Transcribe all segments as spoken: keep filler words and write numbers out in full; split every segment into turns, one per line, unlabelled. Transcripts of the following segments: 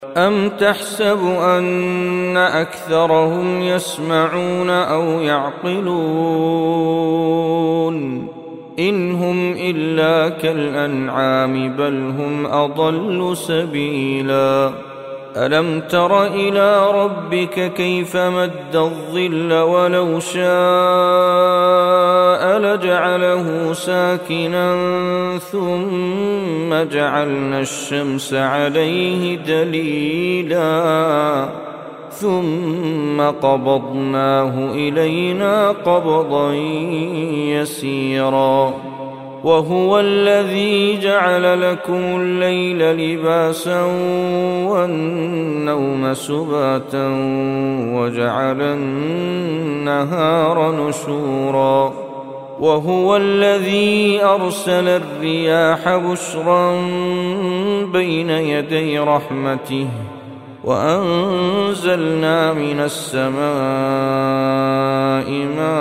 أم تحسب أن أكثرهم يسمعون أو يعقلون إن هم إلا كالأنعام بل هم أضل سبيلا ألم تر إلى ربك كيف مد الظل ولو شاء لجعله ساكنا ثم جعلنا الشمس عليه دليلا ثم قبضناه إلينا قبضا يسيرا وهو الذي جعل لكم الليل لباسا والنوم سباتا وجعل النهار نشورا وهو الذي أرسل الرياح بشرا بين يدي رحمته وأنزلنا من السماء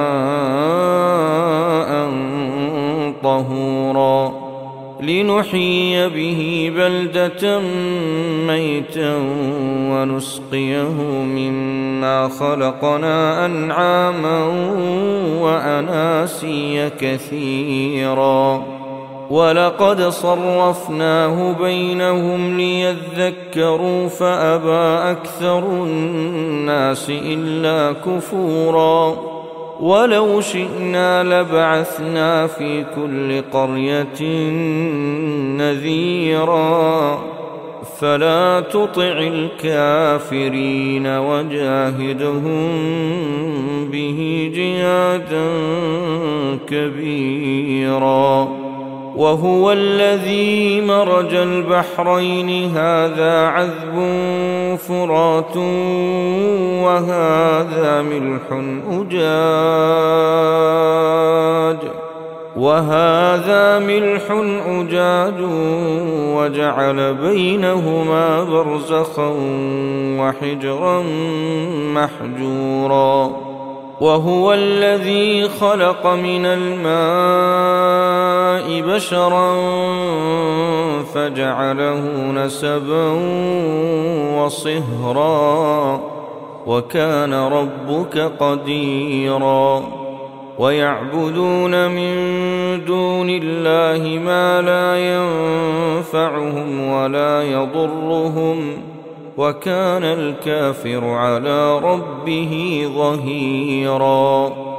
ماء طهورا لنحيي به بلدة ميتا ونسقيه مما خلقنا أنعاما وأناسيا كثيرا ولقد صرفناه بينهم ليذكروا فأبى أكثر الناس إلا كفورا ولو شئنا لبعثنا في كل قرية نذيرا فلا تطع الكافرين وجاهدهم به جهادا كبيرا وهو الذي مرج البحرين هذا عذب فرات وهذا ملح أجاج وهذا ملح أجاج وجعل بينهما برزخا وحجرا محجورا وهو الذي خلق من الماء بشرا فجعله نسبا وصهرا وكان ربك قديرا ويعبدون من دون الله ما لا ينفعهم ولا يضرهم وكان الكافر على ربه ظهيرا.